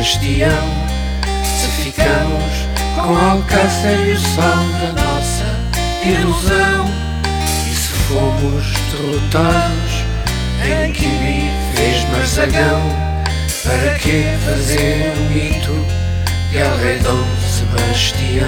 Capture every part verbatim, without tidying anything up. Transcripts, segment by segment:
Sebastião. Se ficamos com Alcácer e o sol da nossa ilusão, e se fomos derrotados em Quibi fez Marzagão, para que fazer um mito de El Rei Dom Sebastião?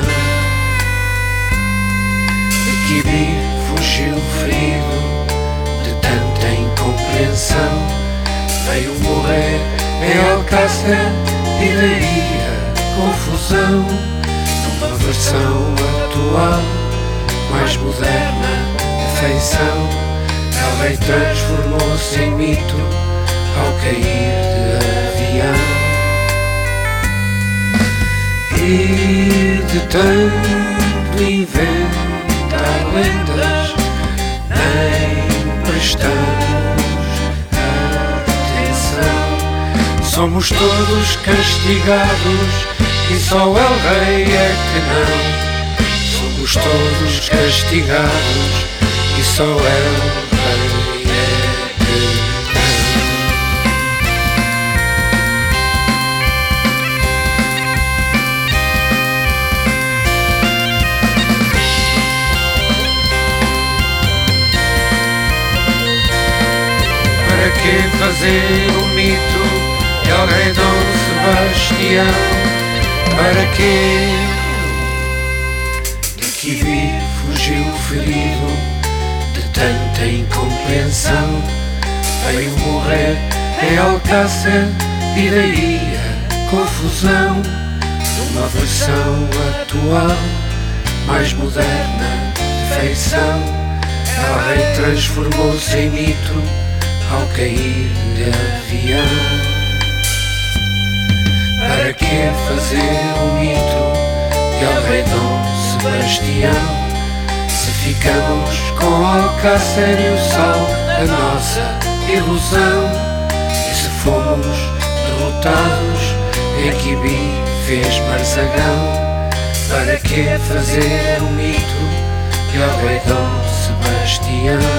De Quibi fugiu ferido de tanta incompreensão, veio morrer em Alcácer e daí a confusão. Numa versão atual, mais moderna de feição, El Rei transformou-se em mito ao cair de avião. E de tanto inventar lendas nem prestamos atenção. Somos todos castigados e só El Rei é que não. Somos todos castigados e só El Rei é que não. Para que fazer um mito de El Rei Dom Sebastião? Para quê? De Quibi fugiu ferido de tanta incompreensão, veio morrer em Alcácer e daí a confusão. Numa versão atual, mais moderna de feição, El Rei transformou-se em mito ao cair de avião. Para que fazer um mito de El Rei Dom Sebastião? Se ficamos com Alcácer e o sol da nossa ilusão, e se fomos derrotados em Quibi fez Marzagão, para que fazer um mito de El Rei Dom Sebastião?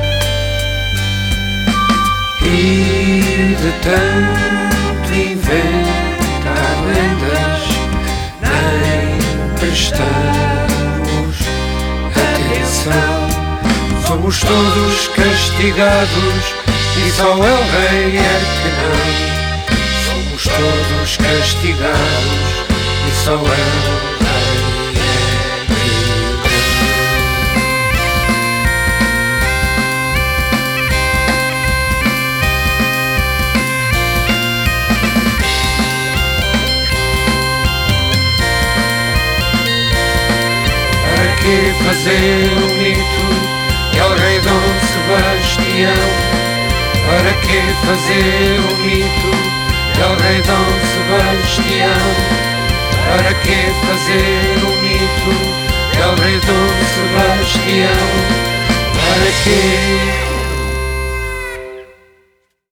E de tanto inventar lendas nem prestamos atenção. Somos todos castigados e só El Rei é que não. Somos todos castigados e só El Rei é que não. Para que fazer um mito de El Rei Dom Sebastião? Para que fazer um mito de El Rei Dom Sebastião? Para que fazer um mito de El Rei Dom Sebastião? Para que